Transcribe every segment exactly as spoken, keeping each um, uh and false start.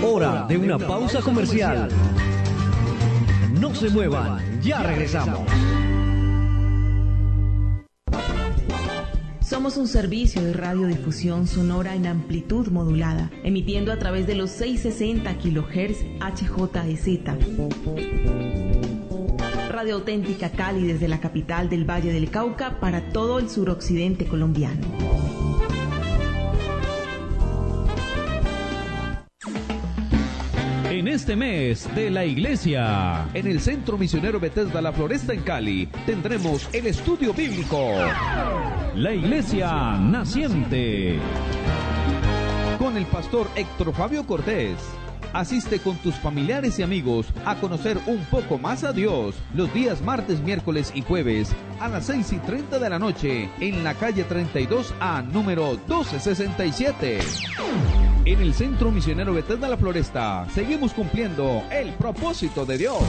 hora de una pausa comercial. No se muevan, ya regresamos. Somos un servicio de radiodifusión sonora en amplitud modulada, emitiendo a través de los seiscientos sesenta kilohertz H J E Z. Radio Auténtica Cali desde la capital del Valle del Cauca para todo el suroccidente colombiano. En este mes de la Iglesia, en el Centro Misionero Bethesda La Floresta en Cali, tendremos el estudio bíblico La Iglesia Naciente con el pastor Héctor Fabio Cortés. Asiste con tus familiares y amigos a conocer un poco más a Dios los días martes, miércoles y jueves a las seis y treinta de la noche en la calle treinta y dos A, número doce sesenta y siete. En el Centro Misionero Bethesda La Floresta seguimos cumpliendo el propósito de Dios.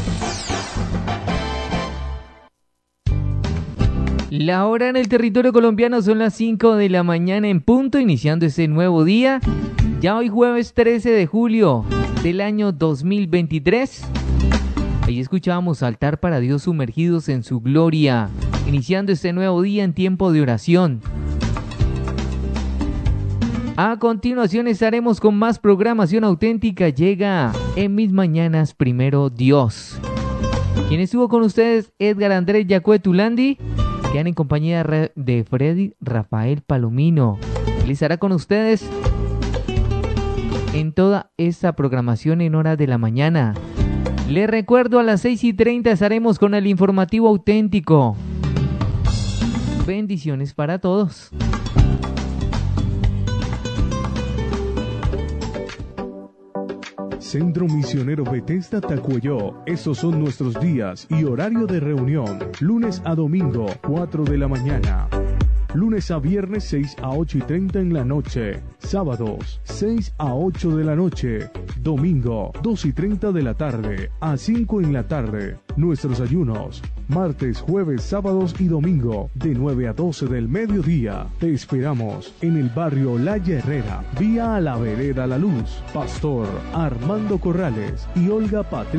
La hora en el territorio colombiano son las cinco de la mañana en punto, iniciando este nuevo día. Ya hoy jueves trece de julio del año dos mil veintitrés. Ahí escuchábamos Altar para Dios sumergidos en su gloria, iniciando este nuevo día en tiempo de oración. A continuación estaremos con más programación auténtica. Llega en mis mañanas primero Dios. ¿Quién estuvo con ustedes? Edgar Andrés Yacuetulandi. Quedan en compañía de Freddy Rafael Palomino. Él estará con ustedes en toda esta programación en horas de la mañana. Les recuerdo, a las seis y treinta estaremos con el informativo auténtico. Bendiciones para todos. Centro Misionero Bethesda Tacuelló. Estos son nuestros días y horario de reunión. Lunes a domingo, cuatro de la mañana. Lunes a viernes, seis a ocho y treinta en la noche. Sábados, seis a ocho de la noche. Domingo, dos y treinta de la tarde a cinco en la tarde. Nuestros ayunos, martes, jueves, sábados y domingo, de nueve a doce del mediodía. Te esperamos en el barrio La Herrera, vía a la vereda La Luz. Pastor Armando Corrales y Olga Patricia